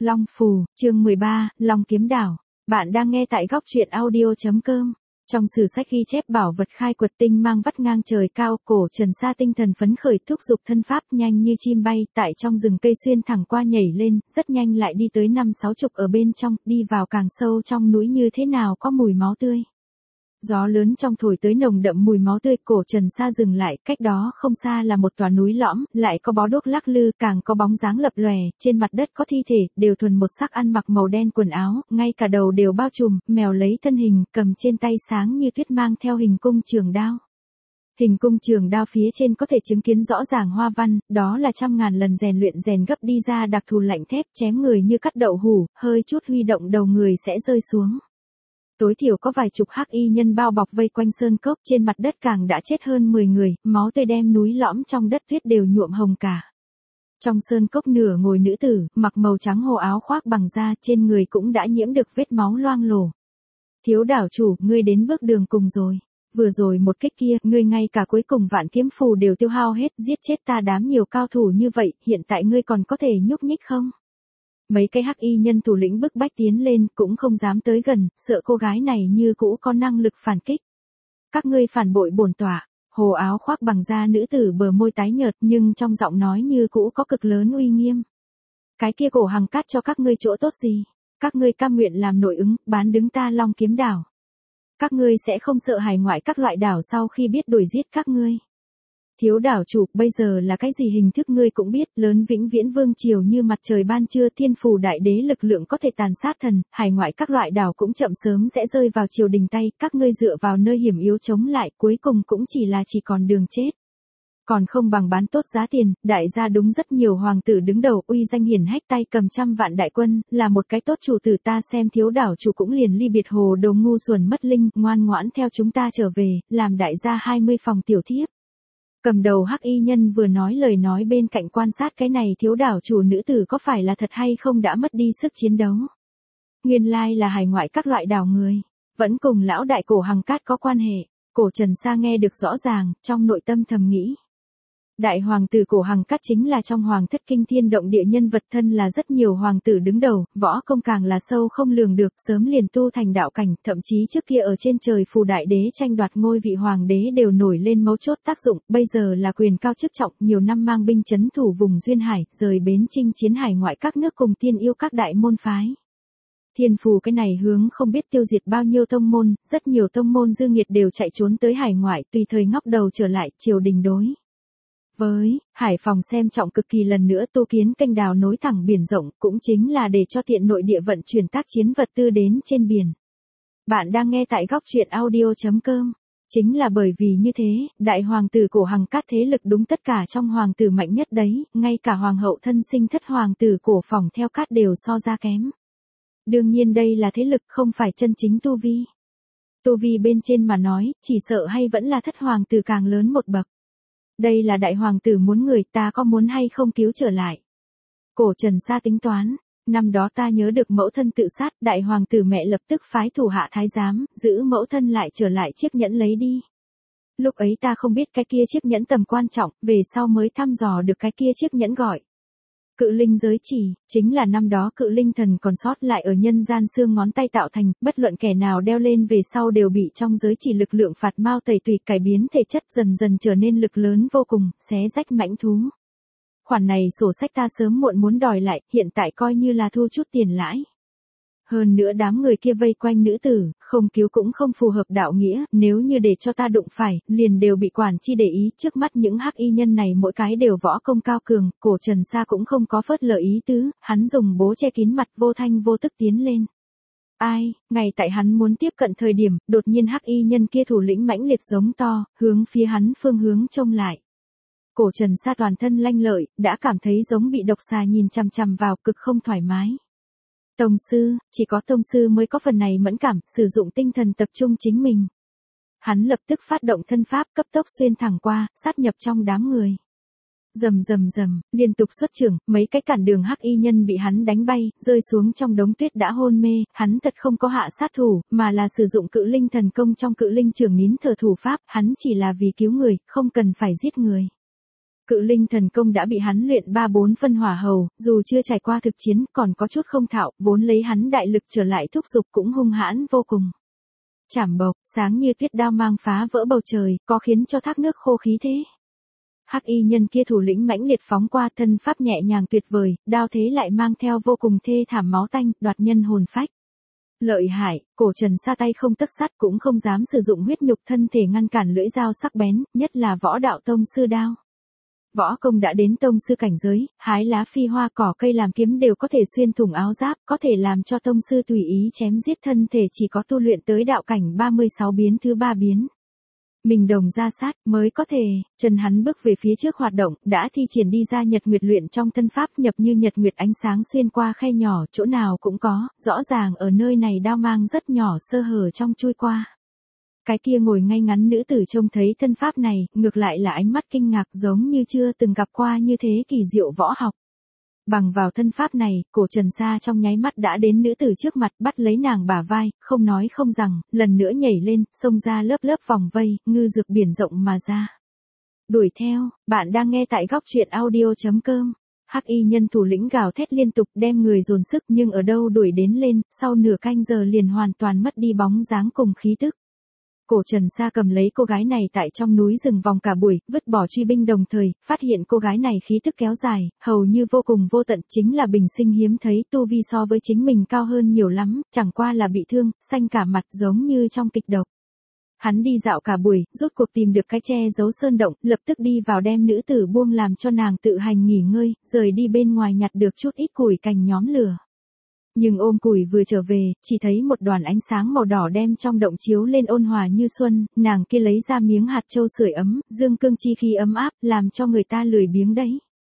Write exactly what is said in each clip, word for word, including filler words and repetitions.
Long Phù, chương mười ba, Long Kiếm Đảo. Bạn đang nghe tại góc truyện audio chấm com. Trong sử sách ghi chép bảo vật khai quật tinh mang vắt ngang trời cao, cổ Trần Sa tinh thần phấn khởi thúc giục thân pháp nhanh như chim bay, tại trong rừng cây xuyên thẳng qua nhảy lên, rất nhanh lại đi tới năm sáu chục ở bên trong, đi vào càng sâu trong núi như thế nào có mùi máu tươi. Gió lớn trong thổi tới nồng đậm mùi máu tươi, cổ Trần Sa dừng lại, cách đó không xa là một tòa núi lõm, lại có bó đuốc lắc lư, càng có bóng dáng lập lòe, trên mặt đất có thi thể, đều thuần một sắc ăn mặc màu đen quần áo, ngay cả đầu đều bao trùm, mèo lấy thân hình, cầm trên tay sáng như tuyết mang theo hình cung trường đao. Hình cung trường đao phía trên có thể chứng kiến rõ ràng hoa văn, đó là trăm ngàn lần rèn luyện rèn gấp đi ra đặc thù lạnh thép, chém người như cắt đậu hủ, hơi chút huy động đầu người sẽ rơi xuống. Tối thiểu có vài chục hắc y nhân bao bọc vây quanh sơn cốc, trên mặt đất càng đã chết hơn mười người, máu tươi đem núi lõm trong đất tuyết đều nhuộm hồng cả. Trong sơn cốc nửa ngồi nữ tử, mặc màu trắng hồ áo khoác bằng da, trên người cũng đã nhiễm được vết máu loang lổ. Thiếu đảo chủ, ngươi đến bước đường cùng rồi. Vừa rồi một kích kia, ngươi ngay cả cuối cùng vạn kiếm phù đều tiêu hao hết, giết chết ta đám nhiều cao thủ như vậy, hiện tại ngươi còn có thể nhúc nhích không? Mấy cái hắc y nhân thủ lĩnh bức bách tiến lên, cũng không dám tới gần, sợ cô gái này như cũ có năng lực phản kích. Các ngươi phản bội bổn tọa. Hồ áo khoác bằng da nữ tử bờ môi tái nhợt, nhưng trong giọng nói như cũ có cực lớn uy nghiêm. Cái kia cổ hằng cát cho các ngươi chỗ tốt gì? Các ngươi cam nguyện làm nội ứng, bán đứng ta Long Kiếm Đảo. Các ngươi sẽ không sợ hải ngoại các loại đảo sau khi biết đuổi giết các ngươi. Thiếu đảo chủ, bây giờ là cái gì hình thức ngươi cũng biết, lớn vĩnh viễn vương triều như mặt trời ban trưa, thiên phù đại đế lực lượng có thể tàn sát thần, hải ngoại các loại đảo cũng chậm sớm sẽ rơi vào triều đình tay, các ngươi dựa vào nơi hiểm yếu chống lại, cuối cùng cũng chỉ là chỉ còn đường chết. Còn không bằng bán tốt giá tiền, đại gia đúng rất nhiều hoàng tử đứng đầu, uy danh hiển hách, tay cầm trăm vạn đại quân, là một cái tốt chủ tử, ta xem thiếu đảo chủ cũng liền ly biệt hồ đồ ngu xuẩn mất linh, ngoan ngoãn theo chúng ta trở về, làm đại gia hai mươi phòng tiểu thiếp. Cầm đầu hắc y nhân vừa nói lời nói bên cạnh quan sát cái này thiếu đảo chủ nữ tử có phải là thật hay không đã mất đi sức chiến đấu. Nguyên lai là hải ngoại các loại đảo người, vẫn cùng lão đại cổ hằng cát có quan hệ. Cổ Trần Sa nghe được rõ ràng, trong nội tâm thầm nghĩ. Đại hoàng tử cổ hằng cát chính là trong hoàng thất kinh thiên động địa nhân vật, thân là rất nhiều hoàng tử đứng đầu, võ công càng là sâu không lường được, sớm liền tu thành đạo cảnh, thậm chí trước kia ở trên trời phù đại đế tranh đoạt ngôi vị hoàng đế đều nổi lên mấu chốt tác dụng, bây giờ là quyền cao chức trọng, nhiều năm mang binh trấn thủ vùng duyên hải, rời bến chinh chiến hải ngoại các nước cùng tiên yêu các đại môn phái. Thiên phù cái này hướng không biết tiêu diệt bao nhiêu tông môn, rất nhiều tông môn dư nghiệt đều chạy trốn tới hải ngoại, tùy thời ngóc đầu trở lại, triều đình đối với Hải Phòng xem trọng cực kỳ, lần nữa tu kiến kênh đào nối thẳng biển rộng, cũng chính là để cho tiện nội địa vận chuyển tác chiến vật tư đến trên biển. Bạn đang nghe tại góc truyện audio chấm com. Chính là bởi vì như thế, đại hoàng tử cổ hằng cát thế lực đúng tất cả trong hoàng tử mạnh nhất đấy, ngay cả hoàng hậu thân sinh thất hoàng tử cổ Phỏng theo cát đều so ra kém. Đương nhiên đây là thế lực, không phải chân chính tu vi. Tu vi bên trên mà nói, chỉ sợ hay vẫn là thất hoàng tử càng lớn một bậc. Đây là đại hoàng tử muốn người, ta có muốn hay không cứu trở lại. Cổ Trần Sa tính toán, năm đó ta nhớ được mẫu thân tự sát, đại hoàng tử mẹ lập tức phái thủ hạ thái giám, giữ mẫu thân lại trở lại chiếc nhẫn lấy đi. Lúc ấy ta không biết cái kia chiếc nhẫn tầm quan trọng, về sau mới thăm dò được cái kia chiếc nhẫn gọi Cự Linh giới chỉ, chính là năm đó Cự Linh thần còn sót lại ở nhân gian xương ngón tay tạo thành, bất luận kẻ nào đeo lên về sau đều bị trong giới chỉ lực lượng phạt mao tẩy tùy, cải biến thể chất, dần dần trở nên lực lớn vô cùng, xé rách mãnh thú. Khoản này sổ sách ta sớm muộn muốn đòi lại, hiện tại coi như là thu chút tiền lãi. Hơn nữa đám người kia vây quanh nữ tử, không cứu cũng không phù hợp đạo nghĩa, nếu như để cho ta đụng phải, liền đều bị quản chi để ý, trước mắt những hắc y nhân này mỗi cái đều võ công cao cường, cổ Trần Sa cũng không có phớt lờ ý tứ, hắn dùng bố che kín mặt, vô thanh vô tức tiến lên. Ai, ngay tại hắn muốn tiếp cận thời điểm, đột nhiên hắc y nhân kia thủ lĩnh mãnh liệt giống to, hướng phía hắn phương hướng trông lại. Cổ Trần Sa toàn thân lanh lợi, đã cảm thấy giống bị độc xà nhìn chằm chằm vào, cực không thoải mái. Tông sư, chỉ có tông sư mới có phần này mẫn cảm, sử dụng tinh thần tập trung chính mình. Hắn lập tức phát động thân pháp, cấp tốc xuyên thẳng qua, sát nhập trong đám người. Rầm rầm rầm, liên tục xuất chưởng, mấy cái cản đường hắc y nhân bị hắn đánh bay, rơi xuống trong đống tuyết đã hôn mê, hắn thật không có hạ sát thủ, mà là sử dụng Cự Linh thần công trong Cự Linh trường nín thở thủ pháp, hắn chỉ là vì cứu người, không cần phải giết người. Cự linh thần công đã bị hắn luyện ba bốn phân hỏa hầu, dù chưa trải qua thực chiến, còn có chút không thạo, vốn lấy hắn đại lực trở lại thúc giục cũng hung hãn vô cùng. Chảm bộc, sáng như tuyết đao mang phá vỡ bầu trời, có khiến cho thác nước khô khí thế. Hắc y nhân kia thủ lĩnh mãnh liệt phóng qua, thân pháp nhẹ nhàng tuyệt vời, đao thế lại mang theo vô cùng thê thảm máu tanh, đoạt nhân hồn phách. Lợi hại, cổ Trần Sa tay không tấc sắt cũng không dám sử dụng huyết nhục thân thể ngăn cản lưỡi dao sắc bén, nhất là võ đạo tông sư đao. Võ công đã đến tông sư cảnh giới, hái lá phi hoa cỏ cây làm kiếm đều có thể xuyên thủng áo giáp, có thể làm cho tông sư tùy ý chém giết, thân thể chỉ có tu luyện tới đạo cảnh ba mươi sáu biến thứ ba biến. Mình đồng ra sát mới có thể, chân hắn bước về phía trước hoạt động, đã thi triển đi ra nhật nguyệt luyện trong thân pháp, nhập như nhật nguyệt ánh sáng xuyên qua khe nhỏ, chỗ nào cũng có, rõ ràng ở nơi này đao mang rất nhỏ sơ hở trong chui qua. Cái kia ngồi ngay ngắn nữ tử trông thấy thân pháp này, ngược lại là ánh mắt kinh ngạc, giống như chưa từng gặp qua như thế kỳ diệu võ học. Bằng vào thân pháp này, cổ Trần Sa trong nháy mắt đã đến nữ tử trước mặt, bắt lấy nàng bả vai, không nói không rằng, lần nữa nhảy lên, xông ra lớp lớp vòng vây, ngư dược biển rộng mà ra. Đuổi theo, bạn đang nghe tại góc truyện audio chấm com. Hắc y nhân thủ lĩnh gào thét liên tục, đem người dồn sức, nhưng ở đâu đuổi đến lên, sau nửa canh giờ liền hoàn toàn mất đi bóng dáng cùng khí tức. Cổ Trần Sa cầm lấy cô gái này tại trong núi rừng vòng cả buổi, vứt bỏ truy binh, đồng thời phát hiện cô gái này khí tức kéo dài, hầu như vô cùng vô tận, chính là bình sinh hiếm thấy, tu vi so với chính mình cao hơn nhiều lắm, chẳng qua là bị thương, xanh cả mặt giống như trong kịch độc. Hắn đi dạo cả buổi, rốt cuộc tìm được cái che giấu sơn động, lập tức đi vào đem nữ tử buông làm cho nàng tự hành nghỉ ngơi, rời đi bên ngoài nhặt được chút ít củi cành nhóm lửa. Nhưng ôm củi vừa trở về, chỉ thấy một đoàn ánh sáng màu đỏ đem trong động chiếu lên ôn hòa như xuân, nàng kia lấy ra miếng hạt châu sưởi ấm, dương cương chi khí ấm áp, làm cho người ta lười biếng đấy.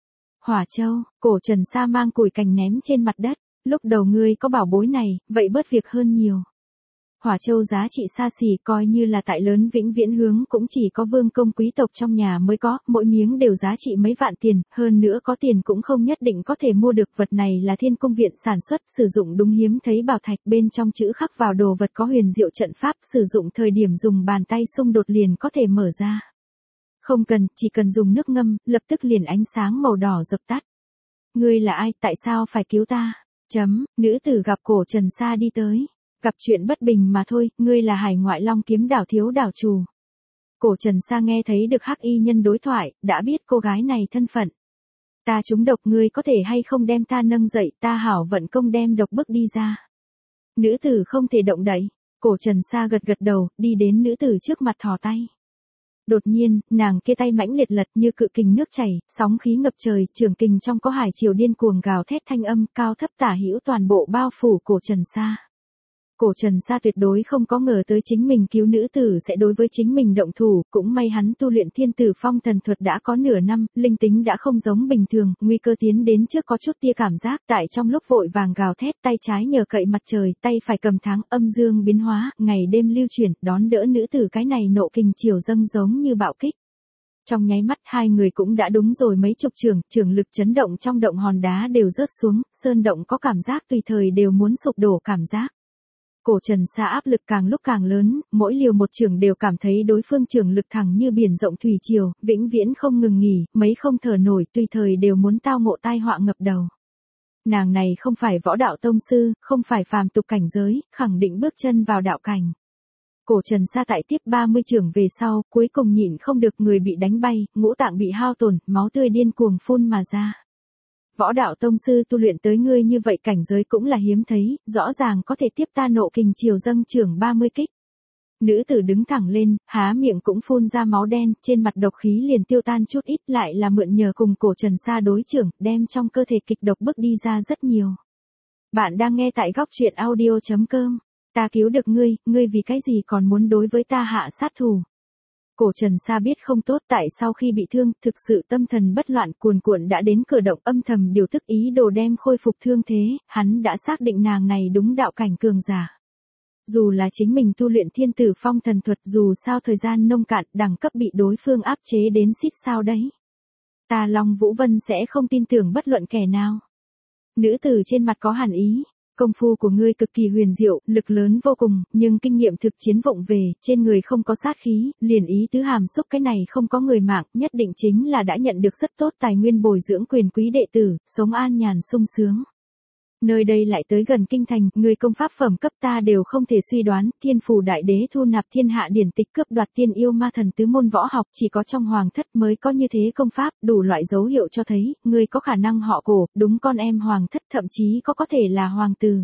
Hỏa châu, cổ Trần Sa mang củi cành ném trên mặt đất, lúc đầu ngươi có bảo bối này, vậy bớt việc hơn nhiều. Hỏa châu giá trị xa xỉ, coi như là tại lớn Vĩnh Viễn hướng cũng chỉ có vương công quý tộc trong nhà mới có, mỗi miếng đều giá trị mấy vạn tiền, hơn nữa có tiền cũng không nhất định có thể mua được, vật này là Thiên Cung viện sản xuất, sử dụng đúng hiếm thấy bảo thạch, bên trong chữ khắc vào đồ vật có huyền diệu trận pháp, sử dụng thời điểm dùng bàn tay xung đột liền có thể mở ra. Không cần, chỉ cần dùng nước ngâm, lập tức liền ánh sáng màu đỏ dập tắt. Ngươi là ai, tại sao phải cứu ta? Chấm, nữ tử gặp cổ Trần Sa đi tới. Gặp chuyện bất bình mà thôi, ngươi là hải ngoại Long Kiếm đảo thiếu đảo chủ. Cổ Trần Sa nghe thấy được hắc y nhân đối thoại, đã biết cô gái này thân phận. Ta trúng độc, ngươi có thể hay không đem ta nâng dậy, ta hảo vận công đem độc bức đi ra. Nữ tử không thể động đậy. Cổ Trần Sa gật gật đầu, đi đến nữ tử trước mặt thò tay. Đột nhiên, nàng kia tay mãnh liệt lật như cự kình nước chảy, sóng khí ngập trời, trường kình trong có hải triều điên cuồng gào thét thanh âm, cao thấp tả hữu toàn bộ bao phủ cổ Trần Sa. Cổ Trần Sa tuyệt đối không có ngờ tới chính mình cứu nữ tử sẽ đối với chính mình động thủ, cũng may hắn tu luyện Thiên Tử Phong thần thuật đã có nửa năm, linh tính đã không giống bình thường, nguy cơ tiến đến trước có chút tia cảm giác, tại trong lúc vội vàng gào thét, tay trái nhờ cậy mặt trời, tay phải cầm tháng, âm dương biến hóa, ngày đêm lưu chuyển, đón đỡ nữ tử, cái này nộ kình chiều dâng giống như bạo kích. Trong nháy mắt hai người cũng đã đúng rồi mấy chục trường, trường lực chấn động trong động, hòn đá đều rớt xuống, sơn động có cảm giác tùy thời đều muốn sụp đổ cảm giác. Cổ Trần Sa áp lực càng lúc càng lớn, mỗi liều một trường đều cảm thấy đối phương trường lực thẳng như biển rộng thủy triều, vĩnh viễn không ngừng nghỉ, mấy không thở nổi, tùy thời đều muốn tao ngộ tai họa ngập đầu. Nàng này không phải võ đạo tông sư, không phải phàm tục cảnh giới, khẳng định bước chân vào đạo cảnh. Cổ Trần Sa tại tiếp ba mươi trường về sau, cuối cùng nhịn không được, người bị đánh bay, ngũ tạng bị hao tổn, máu tươi điên cuồng phun mà ra. Võ đạo tông sư tu luyện tới ngươi như vậy cảnh giới cũng là hiếm thấy, rõ ràng có thể tiếp ta nộ kình chiều dâng trưởng ba mươi kích. Nữ tử đứng thẳng lên, há miệng cũng phun ra máu đen, trên mặt độc khí liền tiêu tan chút ít, lại là mượn nhờ cùng cổ Trần Sa đối trưởng, đem trong cơ thể kịch độc bức đi ra rất nhiều. Bạn đang nghe tại góc truyện audio chấm com. Ta cứu được ngươi, ngươi vì cái gì còn muốn đối với ta hạ sát thủ? Cổ Trần Sa biết không tốt, tại sau khi bị thương, thực sự tâm thần bất loạn, cuồn cuộn đã đến cửa động, âm thầm điều thức ý đồ đem khôi phục thương thế, hắn đã xác định nàng này đúng đạo cảnh cường giả. Dù là chính mình tu luyện Thiên Tử Phong thần thuật, dù sao thời gian nông cạn, đẳng cấp bị đối phương áp chế đến xít sao đấy. Ta Long Vũ Vân sẽ không tin tưởng bất luận kẻ nào. Nữ tử trên mặt có hàn ý. Công phu của ngươi cực kỳ huyền diệu, lực lớn vô cùng, nhưng kinh nghiệm thực chiến vụng về, trên người không có sát khí, liền ý tứ hàm xúc cái này không có người mạng, nhất định chính là đã nhận được rất tốt tài nguyên bồi dưỡng quyền quý đệ tử, sống an nhàn sung sướng. Nơi đây lại tới gần kinh thành, người công pháp phẩm cấp ta đều không thể suy đoán, thiên phủ đại đế thu nạp thiên hạ điển tịch cướp đoạt tiên yêu ma thần tứ môn võ học, chỉ có trong hoàng thất mới có như thế công pháp, đủ loại dấu hiệu cho thấy, người có khả năng họ Cổ, đúng con em hoàng thất, thậm chí có có thể là hoàng tử.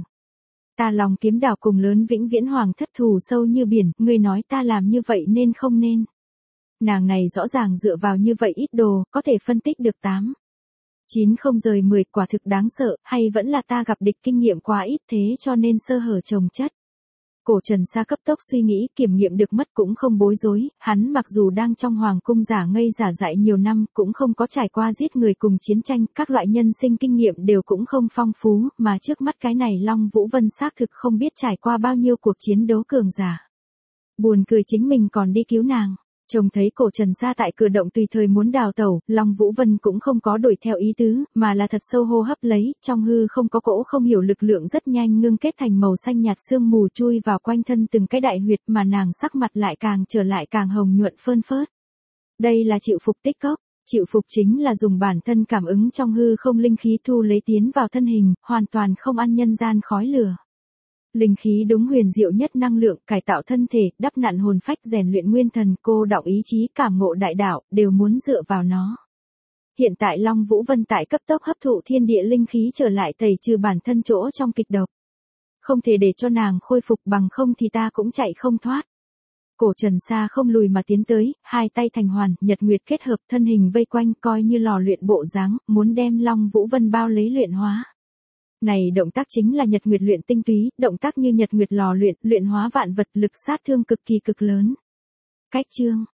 Ta lòng kiếm đảo cùng lớn vĩnh viễn hoàng thất thù sâu như biển, người nói ta làm như vậy nên không nên. Nàng này rõ ràng dựa vào như vậy ít đồ, có thể phân tích được tám. chín không rời mười, quả thực đáng sợ, hay vẫn là ta gặp địch kinh nghiệm quá ít thế cho nên sơ hở chồng chất. Cổ Trần Sa cấp tốc suy nghĩ, kiểm nghiệm được mất cũng không bối rối, hắn mặc dù đang trong hoàng cung giả ngây giả dại nhiều năm, cũng không có trải qua giết người cùng chiến tranh, các loại nhân sinh kinh nghiệm đều cũng không phong phú, mà trước mắt cái này Long Vũ Vân xác thực không biết trải qua bao nhiêu cuộc chiến đấu cường giả. Buồn cười chính mình còn đi cứu nàng. Trông thấy Cổ Trần Sa tại cửa động tùy thời muốn đào tẩu, Long Vũ Vân cũng không có đuổi theo ý tứ, mà là thật sâu hô hấp lấy, trong hư không có cỗ không hiểu lực lượng rất nhanh ngưng kết thành màu xanh nhạt sương mù chui vào quanh thân từng cái đại huyệt mà nàng sắc mặt lại càng trở lại càng hồng nhuận phơn phớt. Đây là chịu phục tích cốc. Chịu phục chính là dùng bản thân cảm ứng trong hư không linh khí thu lấy tiến vào thân hình, hoàn toàn không ăn nhân gian khói lửa. Linh khí đúng huyền diệu nhất năng lượng, cải tạo thân thể, đắp nặn hồn phách, rèn luyện nguyên thần, cô đọng ý chí, cảm ngộ đại đạo, đều muốn dựa vào nó. Hiện tại Long Vũ Vân tại cấp tốc hấp thụ thiên địa linh khí trở lại tẩy trừ bản thân chỗ trong kịch độc. Không thể để cho nàng khôi phục, bằng không thì ta cũng chạy không thoát. Cổ Trần Sa không lùi mà tiến tới, hai tay thành hoàn, nhật nguyệt kết hợp, thân hình vây quanh coi như lò luyện bộ dáng, muốn đem Long Vũ Vân bao lấy luyện hóa. Này động tác chính là nhật nguyệt luyện tinh túy, động tác như nhật nguyệt lò luyện, luyện hóa vạn vật, lực sát thương cực kỳ cực lớn. Cách chương